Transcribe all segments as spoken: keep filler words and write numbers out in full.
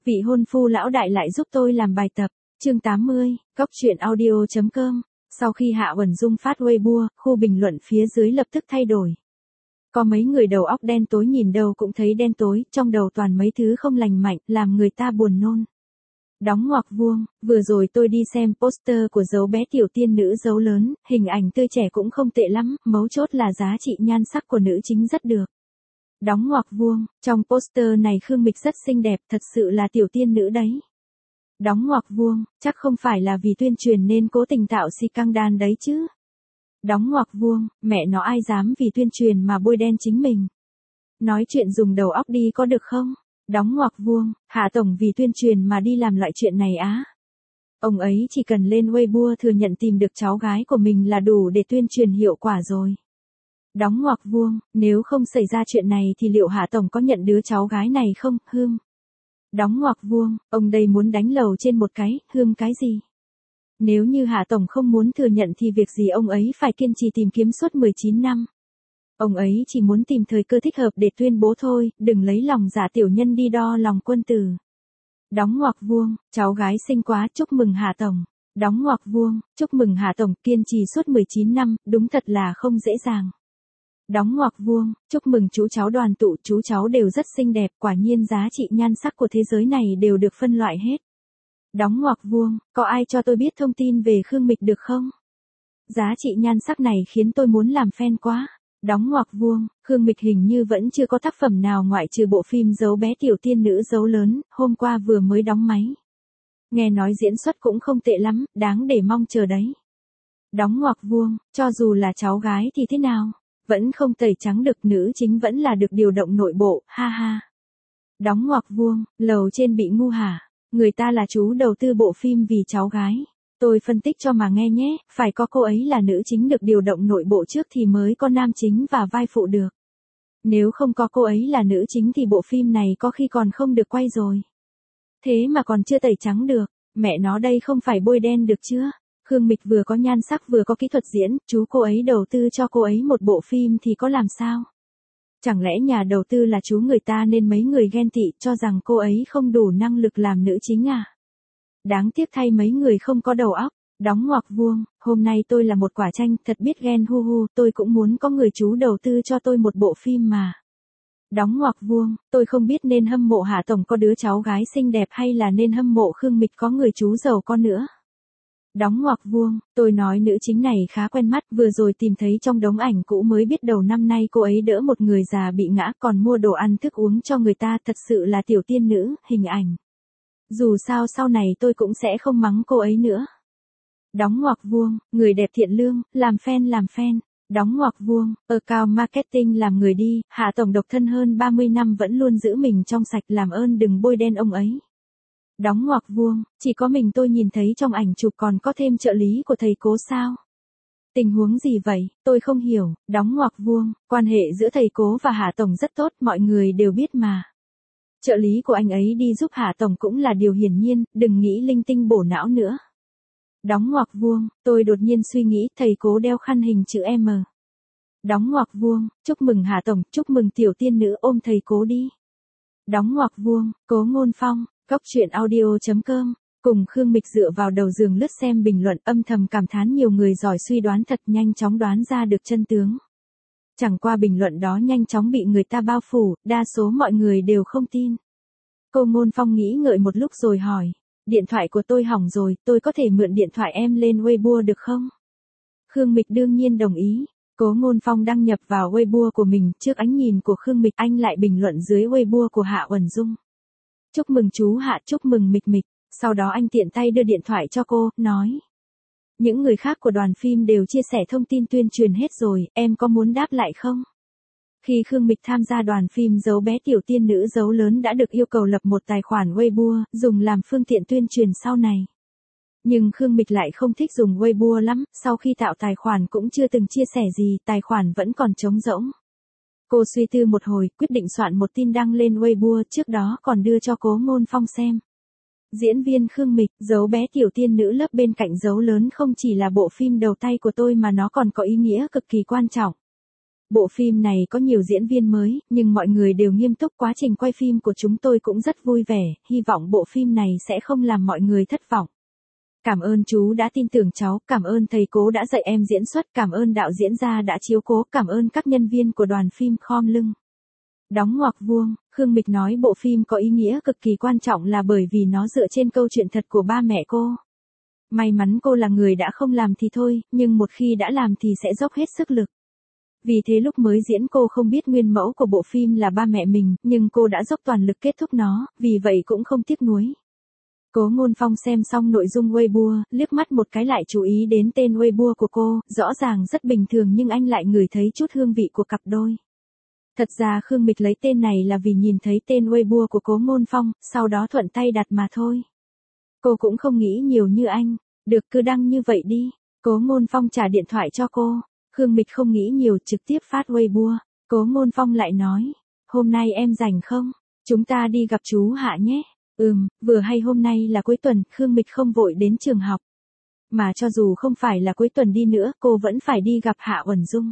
Vị hôn phu lão đại lại giúp tôi làm bài tập. Chương tám mươi, Cóc truyện audio chấm com. Sau khi Hạ Uẩn Dung phát Weibo, khu bình luận phía dưới lập tức thay đổi. Có mấy người đầu óc đen tối nhìn đâu cũng thấy đen tối, trong đầu toàn mấy thứ không lành mạnh, làm người ta buồn nôn. Đóng ngoặc vuông, vừa rồi tôi đi xem poster của dấu bé tiểu tiên nữ dấu lớn, hình ảnh tươi trẻ cũng không tệ lắm, mấu chốt là giá trị nhan sắc của nữ chính rất được. Đóng ngoặc vuông, trong poster này Khương Mịch rất xinh đẹp, thật sự là tiểu tiên nữ đấy. Đóng ngoặc vuông, chắc không phải là vì tuyên truyền nên cố tình tạo scandal đấy chứ. Đóng ngoặc vuông, mẹ nó ai dám vì tuyên truyền mà bôi đen chính mình. Nói chuyện dùng đầu óc đi có được không? Đóng ngoặc vuông, Hạ Tổng vì tuyên truyền mà đi làm loại chuyện này á. Ông ấy chỉ cần lên Weibo thừa nhận tìm được cháu gái của mình là đủ để tuyên truyền hiệu quả rồi. Đóng ngoặc vuông, nếu không xảy ra chuyện này thì liệu Hạ Tổng có nhận đứa cháu gái này không, hương? Đóng ngoặc vuông, ông đây muốn đánh lầu trên một cái, hương cái gì? Nếu như Hạ Tổng không muốn thừa nhận thì việc gì ông ấy phải kiên trì tìm kiếm suốt mười chín năm. Ông ấy chỉ muốn tìm thời cơ thích hợp để tuyên bố thôi, đừng lấy lòng giả tiểu nhân đi đo lòng quân tử. Đóng ngoặc vuông, cháu gái xinh quá, chúc mừng Hạ Tổng. Đóng ngoặc vuông, chúc mừng Hạ Tổng, kiên trì suốt mười chín năm, đúng thật là không dễ dàng. Đóng ngoặc vuông, chúc mừng chú cháu đoàn tụ, chú cháu đều rất xinh đẹp, quả nhiên giá trị nhan sắc của thế giới này đều được phân loại hết. Đóng ngoặc vuông, có ai cho tôi biết thông tin về Khương Mịch được không? Giá trị nhan sắc này khiến tôi muốn làm fan quá. Đóng ngoặc vuông, Khương Mịch hình như vẫn chưa có tác phẩm nào ngoại trừ bộ phim dấu bé tiểu tiên nữ dấu lớn, hôm qua vừa mới đóng máy. Nghe nói diễn xuất cũng không tệ lắm, đáng để mong chờ đấy. Đóng ngoặc vuông, cho dù là cháu gái thì thế nào? Vẫn không tẩy trắng được, nữ chính vẫn là được điều động nội bộ, ha ha. Đóng ngoặc vuông, lầu trên bị ngu hả? Người ta là chú đầu tư bộ phim vì cháu gái. Tôi phân tích cho mà nghe nhé, phải có cô ấy là nữ chính được điều động nội bộ trước thì mới có nam chính và vai phụ được. Nếu không có cô ấy là nữ chính thì bộ phim này có khi còn không được quay rồi. Thế mà còn chưa tẩy trắng được, mẹ nó đây không phải bôi đen được chưa? Khương Mịch vừa có nhan sắc vừa có kỹ thuật diễn, chú cô ấy đầu tư cho cô ấy một bộ phim thì có làm sao? Chẳng lẽ nhà đầu tư là chú người ta nên mấy người ghen tị cho rằng cô ấy không đủ năng lực làm nữ chính à? Đáng tiếc thay mấy người không có đầu óc. Đóng ngoặc vuông, hôm nay tôi là một quả chanh, thật biết ghen hu hu, tôi cũng muốn có người chú đầu tư cho tôi một bộ phim mà. Đóng ngoặc vuông, tôi không biết nên hâm mộ Hạ Tổng có đứa cháu gái xinh đẹp hay là nên hâm mộ Khương Mịch có người chú giàu con nữa. Đóng ngoặc vuông, tôi nói nữ chính này khá quen mắt, vừa rồi tìm thấy trong đống ảnh cũ mới biết đầu năm nay cô ấy đỡ một người già bị ngã còn mua đồ ăn thức uống cho người ta, thật sự là tiểu tiên nữ, hình ảnh. Dù sao sau này tôi cũng sẽ không mắng cô ấy nữa. Đóng ngoặc vuông, người đẹp thiện lương, làm fan làm fan. Đóng ngoặc vuông, account marketing làm người đi, Hạ Tổng độc thân hơn ba mươi năm vẫn luôn giữ mình trong sạch, làm ơn đừng bôi đen ông ấy. Đóng ngoặc vuông, chỉ có mình tôi nhìn thấy trong ảnh chụp còn có thêm trợ lý của thầy cố sao? Tình huống gì vậy, tôi không hiểu. Đóng ngoặc vuông, quan hệ giữa thầy cố và Hạ Tổng rất tốt, mọi người đều biết mà. Trợ lý của anh ấy đi giúp Hạ Tổng cũng là điều hiển nhiên, đừng nghĩ linh tinh bổ não nữa. Đóng ngoặc vuông, tôi đột nhiên suy nghĩ thầy cố đeo khăn hình chữ M. Đóng ngoặc vuông, chúc mừng Hạ Tổng, chúc mừng tiểu tiên nữ, ôm thầy cố đi. Đóng ngoặc vuông, Cố Ngôn Phong, Cóc truyện audio chấm com, cùng Khương Mịch dựa vào đầu giường lướt xem bình luận, âm thầm cảm thán nhiều người giỏi suy đoán thật nhanh chóng đoán ra được chân tướng. Chẳng qua bình luận đó nhanh chóng bị người ta bao phủ, đa số mọi người đều không tin. Cố Ngôn Phong nghĩ ngợi một lúc rồi hỏi, điện thoại của tôi hỏng rồi, tôi có thể mượn điện thoại em lên Weibo được không? Khương Mịch đương nhiên đồng ý. Cố Ngôn Phong đăng nhập vào Weibo của mình, trước ánh nhìn của Khương Mịch anh lại bình luận dưới Weibo của Hạ Uẩn Dung. Chúc mừng chú Hạ, chúc mừng Mịch Mịch. Sau đó anh tiện tay đưa điện thoại cho cô, nói. Những người khác của đoàn phim đều chia sẻ thông tin tuyên truyền hết rồi, em có muốn đáp lại không? Khi Khương Mịch tham gia đoàn phim dấu bé tiểu tiên nữ dấu lớn đã được yêu cầu lập một tài khoản Weibo, dùng làm phương tiện tuyên truyền sau này. Nhưng Khương Mịch lại không thích dùng Weibo lắm, sau khi tạo tài khoản cũng chưa từng chia sẻ gì, tài khoản vẫn còn trống rỗng. Cô suy tư một hồi, quyết định soạn một tin đăng lên Weibo, trước đó còn đưa cho Cố Ngôn Phong xem. Diễn viên Khương Mịch, dấu bé tiểu tiên nữ lớp bên cạnh dấu lớn không chỉ là bộ phim đầu tay của tôi mà nó còn có ý nghĩa cực kỳ quan trọng. Bộ phim này có nhiều diễn viên mới, nhưng mọi người đều nghiêm túc, quá trình quay phim của chúng tôi cũng rất vui vẻ, hy vọng bộ phim này sẽ không làm mọi người thất vọng. Cảm ơn chú đã tin tưởng cháu, cảm ơn thầy Cố đã dạy em diễn xuất, cảm ơn đạo diễn gia đã chiếu cố, cảm ơn các nhân viên của đoàn phim khom lưng. Đóng ngoặc vuông, Khương Mịch nói bộ phim có ý nghĩa cực kỳ quan trọng là bởi vì nó dựa trên câu chuyện thật của ba mẹ cô. May mắn cô là người đã không làm thì thôi, nhưng một khi đã làm thì sẽ dốc hết sức lực. Vì thế lúc mới diễn cô không biết nguyên mẫu của bộ phim là ba mẹ mình, nhưng cô đã dốc toàn lực kết thúc nó, vì vậy cũng không tiếc nuối. Cố Ngôn Phong xem xong nội dung Weibo, liếc mắt một cái lại chú ý đến tên Weibo của cô, rõ ràng rất bình thường nhưng anh lại ngửi thấy chút hương vị của cặp đôi. Thật ra Khương Mịch lấy tên này là vì nhìn thấy tên Weibo của Cố Ngôn Phong, sau đó thuận tay đặt mà thôi. Cô cũng không nghĩ nhiều như anh, được cứ đăng như vậy đi. Cố Ngôn Phong trả điện thoại cho cô, Khương Mịch không nghĩ nhiều trực tiếp phát Weibo. Cố Ngôn Phong lại nói, hôm nay em rảnh không? Chúng ta đi gặp chú Hạ nhé. Ừm, vừa hay hôm nay là cuối tuần, Khương Mịch không vội đến trường học. Mà cho dù không phải là cuối tuần đi nữa, cô vẫn phải đi gặp Hạ Uẩn Dung.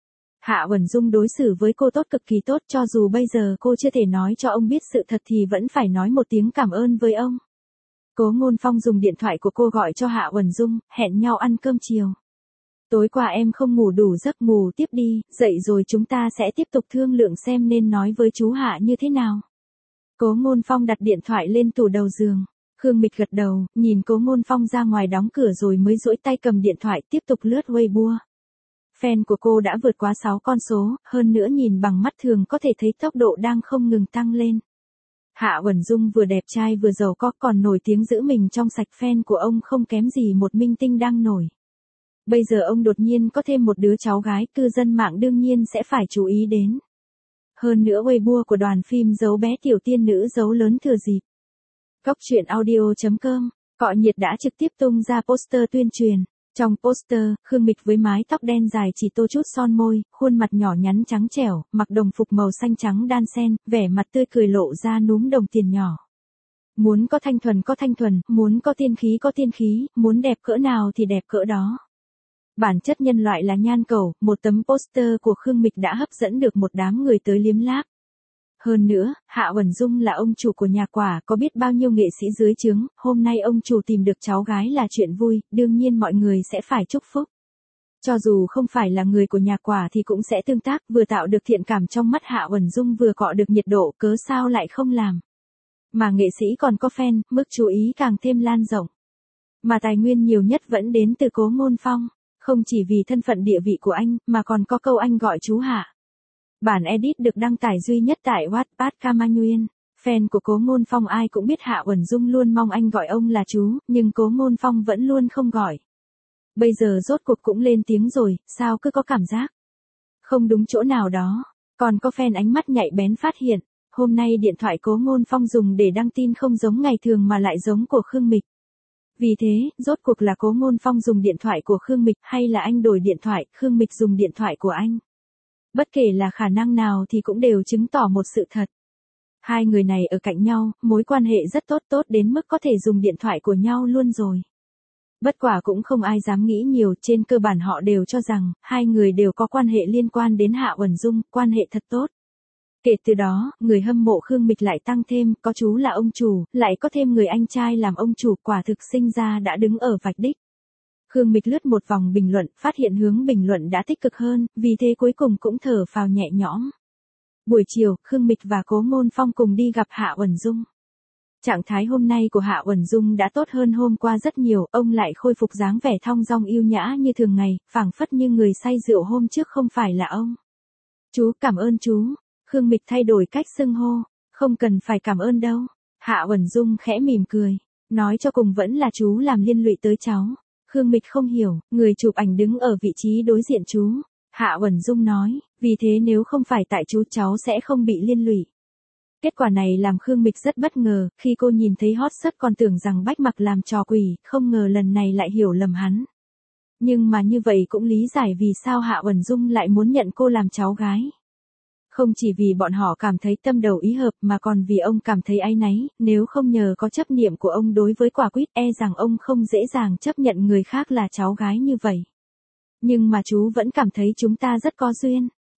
Hạ Uẩn Dung đối xử với cô tốt cực kỳ tốt, cho dù bây giờ cô chưa thể nói cho ông biết sự thật thì vẫn phải nói một tiếng cảm ơn với ông. Cố Ngôn Phong dùng điện thoại của cô gọi cho Hạ Uẩn Dung, hẹn nhau ăn cơm chiều. Tối qua em không ngủ đủ giấc, ngủ tiếp đi, dậy rồi chúng ta sẽ tiếp tục thương lượng xem nên nói với chú Hạ như thế nào. Cố Ngôn Phong đặt điện thoại lên tủ đầu giường. Khương Mịch gật đầu, nhìn Cố Ngôn Phong ra ngoài đóng cửa rồi mới duỗi tay cầm điện thoại tiếp tục lướt Weibo. Fan của cô đã vượt quá sáu con số, hơn nữa nhìn bằng mắt thường có thể thấy tốc độ đang không ngừng tăng lên. Hạ Uẩn Dung vừa đẹp trai vừa giàu có, còn nổi tiếng giữ mình trong sạch, fan của ông không kém gì một minh tinh đang nổi. Bây giờ ông đột nhiên có thêm một đứa cháu gái, cư dân mạng đương nhiên sẽ phải chú ý đến. Hơn nữa Weibo của đoàn phim giấu bé tiểu tiên nữ giấu lớn thừa dịp. Góc truyện audio chấm com, Cọ Nhiệt đã trực tiếp tung ra poster tuyên truyền. Trong poster, Khương Mịch với mái tóc đen dài chỉ tô chút son môi, khuôn mặt nhỏ nhắn trắng trẻo, mặc đồng phục màu xanh trắng đan xen, vẻ mặt tươi cười lộ ra núm đồng tiền nhỏ. Muốn có thanh thuần có thanh thuần, muốn có tiên khí có tiên khí, muốn đẹp cỡ nào thì đẹp cỡ đó. Bản chất nhân loại là nhan cầu, một tấm poster của Khương Mịch đã hấp dẫn được một đám người tới liếm láp. Hơn nữa, Hạ Uẩn Dung là ông chủ của nhà quả, có biết bao nhiêu nghệ sĩ dưới trướng, hôm nay ông chủ tìm được cháu gái là chuyện vui, đương nhiên mọi người sẽ phải chúc phúc. Cho dù không phải là người của nhà quả thì cũng sẽ tương tác, vừa tạo được thiện cảm trong mắt Hạ Uẩn Dung vừa cọ được nhiệt độ, cớ sao lại không làm. Mà nghệ sĩ còn có fan, mức chú ý càng thêm lan rộng. Mà tài nguyên nhiều nhất vẫn đến từ Cố Ngôn Phong, không chỉ vì thân phận địa vị của anh, mà còn có câu anh gọi chú Hạ. Bản edit được đăng tải duy nhất tại Wattpad Kama Nguyen. Fan của Cố Ngôn Phong ai cũng biết Hạ Uẩn Dung luôn mong anh gọi ông là chú, nhưng Cố Ngôn Phong vẫn luôn không gọi. Bây giờ rốt cuộc cũng lên tiếng rồi, sao cứ có cảm giác không đúng chỗ nào đó. Còn có fan ánh mắt nhạy bén phát hiện, hôm nay điện thoại Cố Ngôn Phong dùng để đăng tin không giống ngày thường mà lại giống của Khương Mịch. Vì thế, rốt cuộc là Cố Ngôn Phong dùng điện thoại của Khương Mịch hay là anh đổi điện thoại, Khương Mịch dùng điện thoại của anh. Bất kể là khả năng nào thì cũng đều chứng tỏ một sự thật. Hai người này ở cạnh nhau, mối quan hệ rất tốt, tốt đến mức có thể dùng điện thoại của nhau luôn rồi. Bất quả cũng không ai dám nghĩ nhiều, trên cơ bản họ đều cho rằng, hai người đều có quan hệ liên quan đến Hạ Uẩn Dung, quan hệ thật tốt. Kể từ đó, người hâm mộ Khương Mịch lại tăng thêm, có chú là ông chủ, lại có thêm người anh trai làm ông chủ, quả thực sinh ra đã đứng ở vạch đích. Khương Mịch lướt một vòng bình luận, phát hiện hướng bình luận đã tích cực hơn, vì thế cuối cùng cũng thở phào nhẹ nhõm. Buổi chiều, Khương Mịch và Cố Ngôn Phong cùng đi gặp Hạ Uẩn Dung. Trạng thái hôm nay của Hạ Uẩn Dung đã tốt hơn hôm qua rất nhiều, ông lại khôi phục dáng vẻ thong dong yêu nhã như thường ngày, phảng phất như người say rượu hôm trước không phải là ông. Chú, cảm ơn chú. Khương Mịch thay đổi cách xưng hô, không cần phải cảm ơn đâu. Hạ Uẩn Dung khẽ mỉm cười, nói cho cùng vẫn là chú làm liên lụy tới cháu. Khương Mịch không hiểu, người chụp ảnh đứng ở vị trí đối diện chú. Hạ Uẩn Dung nói, vì thế nếu không phải tại chú cháu sẽ không bị liên lụy. Kết quả này làm Khương Mịch rất bất ngờ, khi cô nhìn thấy hot search còn tưởng rằng Bách Mặc làm trò quỷ, không ngờ lần này lại hiểu lầm hắn. Nhưng mà như vậy cũng lý giải vì sao Hạ Uẩn Dung lại muốn nhận cô làm cháu gái. Không chỉ vì bọn họ cảm thấy tâm đầu ý hợp mà còn vì ông cảm thấy áy náy, nếu không nhờ có chấp niệm của ông đối với quả quýt e rằng ông không dễ dàng chấp nhận người khác là cháu gái như vậy. Nhưng mà chú vẫn cảm thấy chúng ta rất có duyên.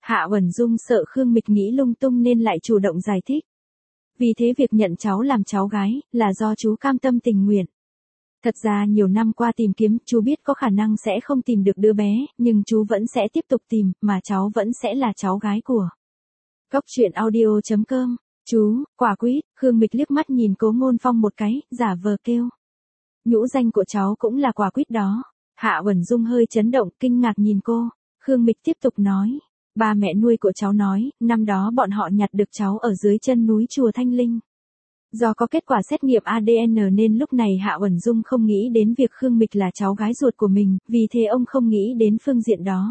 Hạ Uẩn Dung sợ Khương Mịch nghĩ lung tung nên lại chủ động giải thích. Vì thế việc nhận cháu làm cháu gái, là do chú cam tâm tình nguyện. Thật ra nhiều năm qua tìm kiếm, chú biết có khả năng sẽ không tìm được đứa bé, nhưng chú vẫn sẽ tiếp tục tìm, mà cháu vẫn sẽ là cháu gái của. Cốc truyện audio chấm com. Chú, quả quýt. Khương Mịch liếc mắt nhìn Cố Ngôn Phong một cái, giả vờ kêu. Nhũ danh của cháu cũng là quả quýt đó. Hạ Uẩn Dung hơi chấn động, kinh ngạc nhìn cô. Khương Mịch tiếp tục nói. Ba mẹ nuôi của cháu nói, năm đó bọn họ nhặt được cháu ở dưới chân núi chùa Thanh Linh. Do có kết quả xét nghiệm a đê en nên lúc này Hạ Uẩn Dung không nghĩ đến việc Khương Mịch là cháu gái ruột của mình, vì thế ông không nghĩ đến phương diện đó.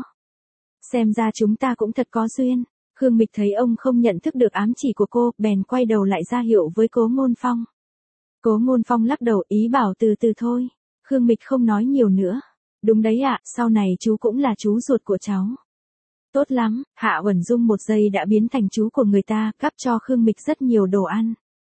Xem ra chúng ta cũng thật có duyên. Khương Mịch thấy ông không nhận thức được ám chỉ của cô, bèn quay đầu lại ra hiệu với Cố Ngôn Phong. Cố Ngôn Phong lắc đầu ý bảo từ từ thôi. Khương Mịch không nói nhiều nữa. Đúng đấy ạ, sau này chú cũng là chú ruột của cháu. Tốt lắm, Hạ Uẩn Dung một giây đã biến thành chú của người ta, gắp cho Khương Mịch rất nhiều đồ ăn.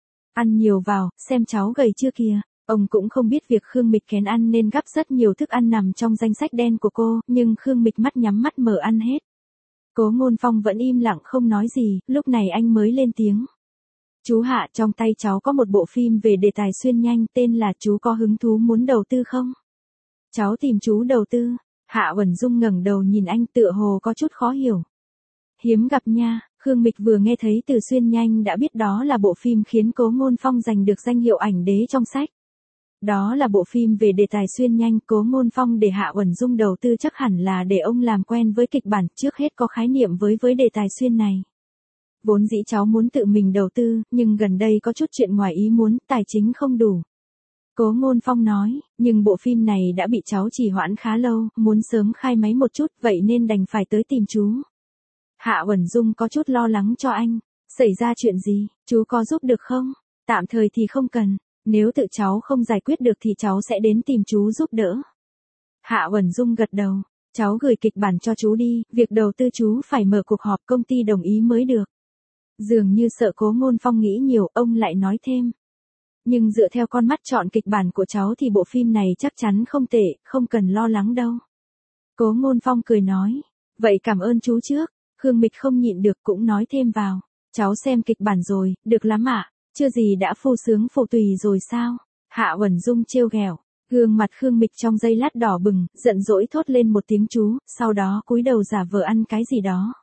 Ăn nhiều vào, xem cháu gầy chưa kìa. Ông cũng không biết việc Khương Mịch kén ăn nên gắp rất nhiều thức ăn nằm trong danh sách đen của cô, nhưng Khương Mịch mắt nhắm mắt mở ăn hết. Cố Ngôn Phong vẫn im lặng không nói gì, lúc này anh mới lên tiếng. Chú Hạ, trong tay cháu có một bộ phim về đề tài xuyên nhanh, tên là Chú có hứng thú muốn đầu tư không? Cháu tìm chú đầu tư. Hạ Uẩn Dung ngẩng đầu nhìn anh tựa hồ có chút khó hiểu. Hiếm gặp nha. Khương Mịch vừa nghe thấy từ xuyên nhanh đã biết đó là bộ phim khiến Cố Ngôn Phong giành được danh hiệu ảnh đế trong sách. Đó là bộ phim về đề tài xuyên nhanh, Cố Ngôn Phong để Hạ Uẩn Dung đầu tư chắc hẳn là để ông làm quen với kịch bản, trước hết có khái niệm với với đề tài xuyên này. Vốn dĩ cháu muốn tự mình đầu tư, nhưng gần đây có chút chuyện ngoài ý muốn, tài chính không đủ. Cố Ngôn Phong nói, nhưng bộ phim này đã bị cháu trì hoãn khá lâu, muốn sớm khai máy một chút, vậy nên đành phải tới tìm chú. Hạ Uẩn Dung có chút lo lắng cho anh. Xảy ra chuyện gì, chú có giúp được không? Tạm thời thì không cần, nếu tự cháu không giải quyết được thì cháu sẽ đến tìm chú giúp đỡ. Hạ Uẩn Dung gật đầu, cháu gửi kịch bản cho chú đi, việc đầu tư chú phải mở cuộc họp công ty đồng ý mới được. Dường như sợ Cố Ngôn Phong nghĩ nhiều, ông lại nói thêm. Nhưng dựa theo con mắt chọn kịch bản của cháu thì bộ phim này chắc chắn không tệ, không cần lo lắng đâu. Cố Ngôn Phong cười nói, vậy cảm ơn chú trước. Khương Mịch không nhịn được cũng nói thêm vào. Cháu xem kịch bản rồi, được lắm ạ, chưa gì đã phô sướng phô tùy rồi sao? Hạ Uẩn Dung trêu ghẹo. Gương mặt Khương Mịch trong giây lát đỏ bừng, giận dỗi thốt lên một tiếng chú, sau đó cúi đầu giả vờ ăn cái gì đó.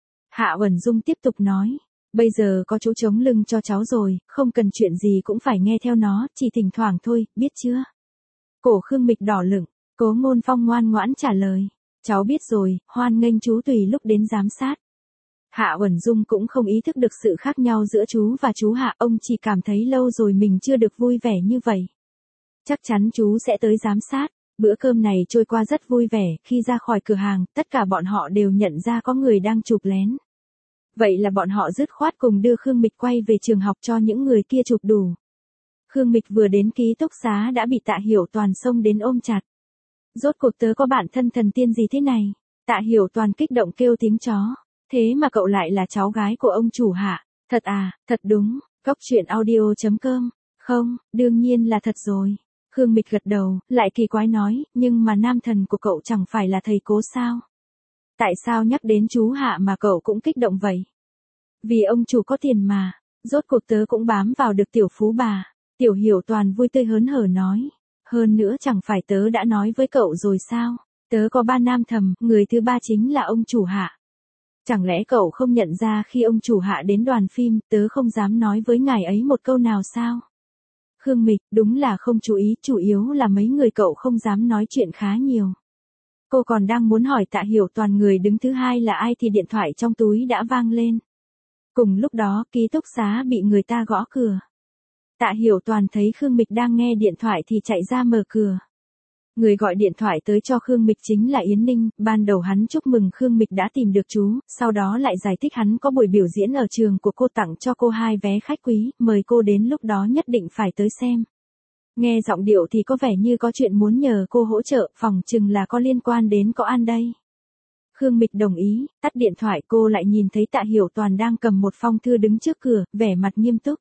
Hạ Uẩn Dung tiếp tục nói. Bây giờ có chỗ chống lưng cho cháu rồi, không cần chuyện gì cũng phải nghe theo nó, chỉ thỉnh thoảng thôi, biết chưa? Cổ Khương Mịch đỏ lửng, Cố Ngôn Phong ngoan ngoãn trả lời. Cháu biết rồi, hoan nghênh chú tùy lúc đến giám sát. Hạ Uẩn Dung cũng không ý thức được sự khác nhau giữa chú và chú Hạ, ông chỉ cảm thấy lâu rồi mình chưa được vui vẻ như vậy. Chắc chắn chú sẽ tới giám sát. Bữa cơm này trôi qua rất vui vẻ, khi ra khỏi cửa hàng, tất cả bọn họ đều nhận ra có người đang chụp lén. Vậy là bọn họ dứt khoát cùng đưa Khương Mịch quay về trường học cho những người kia chụp đủ. Khương Mịch vừa đến ký túc xá đã bị Tạ Hiểu Toàn xông đến ôm chặt. Rốt cuộc tớ có bạn thân thần tiên gì thế này? Tạ Hiểu Toàn kích động kêu tiếng chó. Thế mà cậu lại là cháu gái của ông chủ Hạ. Thật à, thật đúng. Cốc truyện audio chấm com. Không, đương nhiên là thật rồi. Khương Mịch gật đầu, lại kỳ quái nói, nhưng mà nam thần của cậu chẳng phải là thầy Cố sao? Tại sao nhắc đến chú Hạ mà cậu cũng kích động vậy? Vì ông chủ có tiền mà. Rốt cuộc tớ cũng bám vào được tiểu phú bà. Tiểu Hiểu Toàn vui tươi hớn hở nói. Hơn nữa chẳng phải tớ đã nói với cậu rồi sao? Tớ có ba nam thầm, người thứ ba chính là ông chủ Hạ. Chẳng lẽ cậu không nhận ra khi ông chủ Hạ đến đoàn phim, tớ không dám nói với ngài ấy một câu nào sao? Khương Mịch, đúng là không chú ý, chủ yếu là mấy người cậu không dám nói chuyện khá nhiều. Cô còn đang muốn hỏi Tạ Hiểu Toàn người đứng thứ hai là ai thì điện thoại trong túi đã vang lên. Cùng lúc đó, ký túc xá bị người ta gõ cửa. Tạ Hiểu Toàn thấy Khương Mịch đang nghe điện thoại thì chạy ra mở cửa. Người gọi điện thoại tới cho Khương Mịch chính là Yến Ninh, ban đầu hắn chúc mừng Khương Mịch đã tìm được chú, sau đó lại giải thích hắn có buổi biểu diễn ở trường của cô tặng cho cô hai vé khách quý, mời cô đến lúc đó nhất định phải tới xem. Nghe giọng điệu thì có vẻ như có chuyện muốn nhờ cô hỗ trợ, phỏng chừng là có liên quan đến có An đây. Khương Mịch đồng ý, tắt điện thoại cô lại nhìn thấy Tạ Hiểu Toàn đang cầm một phong thư đứng trước cửa, vẻ mặt nghiêm túc.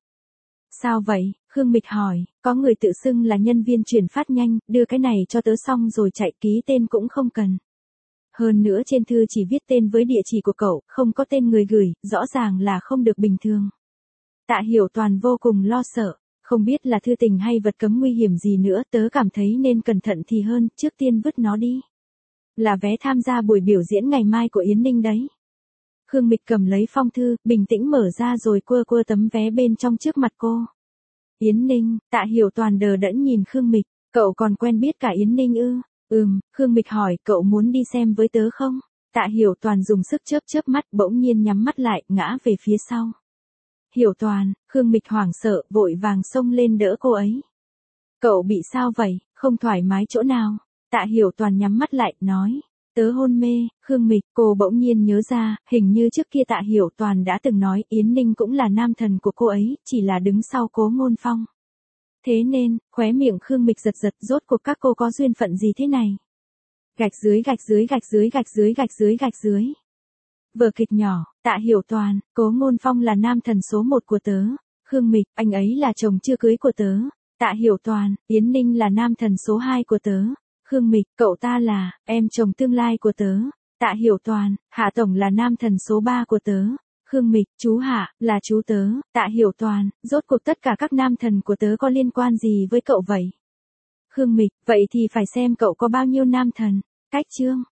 Sao vậy? Khương Mịch hỏi, có người tự xưng là nhân viên chuyển phát nhanh, đưa cái này cho tớ xong rồi chạy ký tên cũng không cần. Hơn nữa trên thư chỉ viết tên với địa chỉ của cậu, không có tên người gửi, rõ ràng là không được bình thường. Tạ Hiểu Toàn vô cùng lo sợ, không biết là thư tình hay vật cấm nguy hiểm gì nữa, tớ cảm thấy nên cẩn thận thì hơn, trước tiên vứt nó đi. Là vé tham gia buổi biểu diễn ngày mai của Yến Ninh đấy. Khương Mịch cầm lấy phong thư, bình tĩnh mở ra rồi quơ quơ tấm vé bên trong trước mặt cô. Yến Ninh, Tạ Hiểu Toàn đờ đẫn nhìn Khương Mịch, cậu còn quen biết cả Yến Ninh ư? Ừm, Khương Mịch hỏi, cậu muốn đi xem với tớ không? Tạ Hiểu Toàn dùng sức chớp chớp mắt, bỗng nhiên nhắm mắt lại, ngã về phía sau. Hiểu Toàn, Khương Mịch hoảng sợ, vội vàng xông lên đỡ cô ấy. Cậu bị sao vậy, không thoải mái chỗ nào? Tạ Hiểu Toàn nhắm mắt lại, nói. Tớ hôn mê. Khương Mịch, cô bỗng nhiên nhớ ra, hình như trước kia Tạ Hiểu Toàn đã từng nói Yến Ninh cũng là nam thần của cô ấy, chỉ là đứng sau Cố Ngôn Phong. Thế nên, khóe miệng Khương Mịch giật giật, rốt cuộc các cô có duyên phận gì thế này? Gạch dưới gạch dưới gạch dưới gạch dưới gạch dưới gạch dưới. Vở kịch nhỏ, Tạ Hiểu Toàn, Cố Ngôn Phong là nam thần số một của tớ. Khương Mịch, anh ấy là chồng chưa cưới của tớ. Tạ Hiểu Toàn, Yến Ninh là nam thần số hai của tớ. Khương Mịch, cậu ta là em chồng tương lai của tớ. Tạ Hiểu Toàn, Hạ Tổng là nam thần số ba của tớ. Khương Mịch, chú Hạ, là chú tớ. Tạ Hiểu Toàn, rốt cuộc tất cả các nam thần của tớ có liên quan gì với cậu vậy? Khương Mịch, vậy thì phải xem cậu có bao nhiêu nam thần. Cách chương.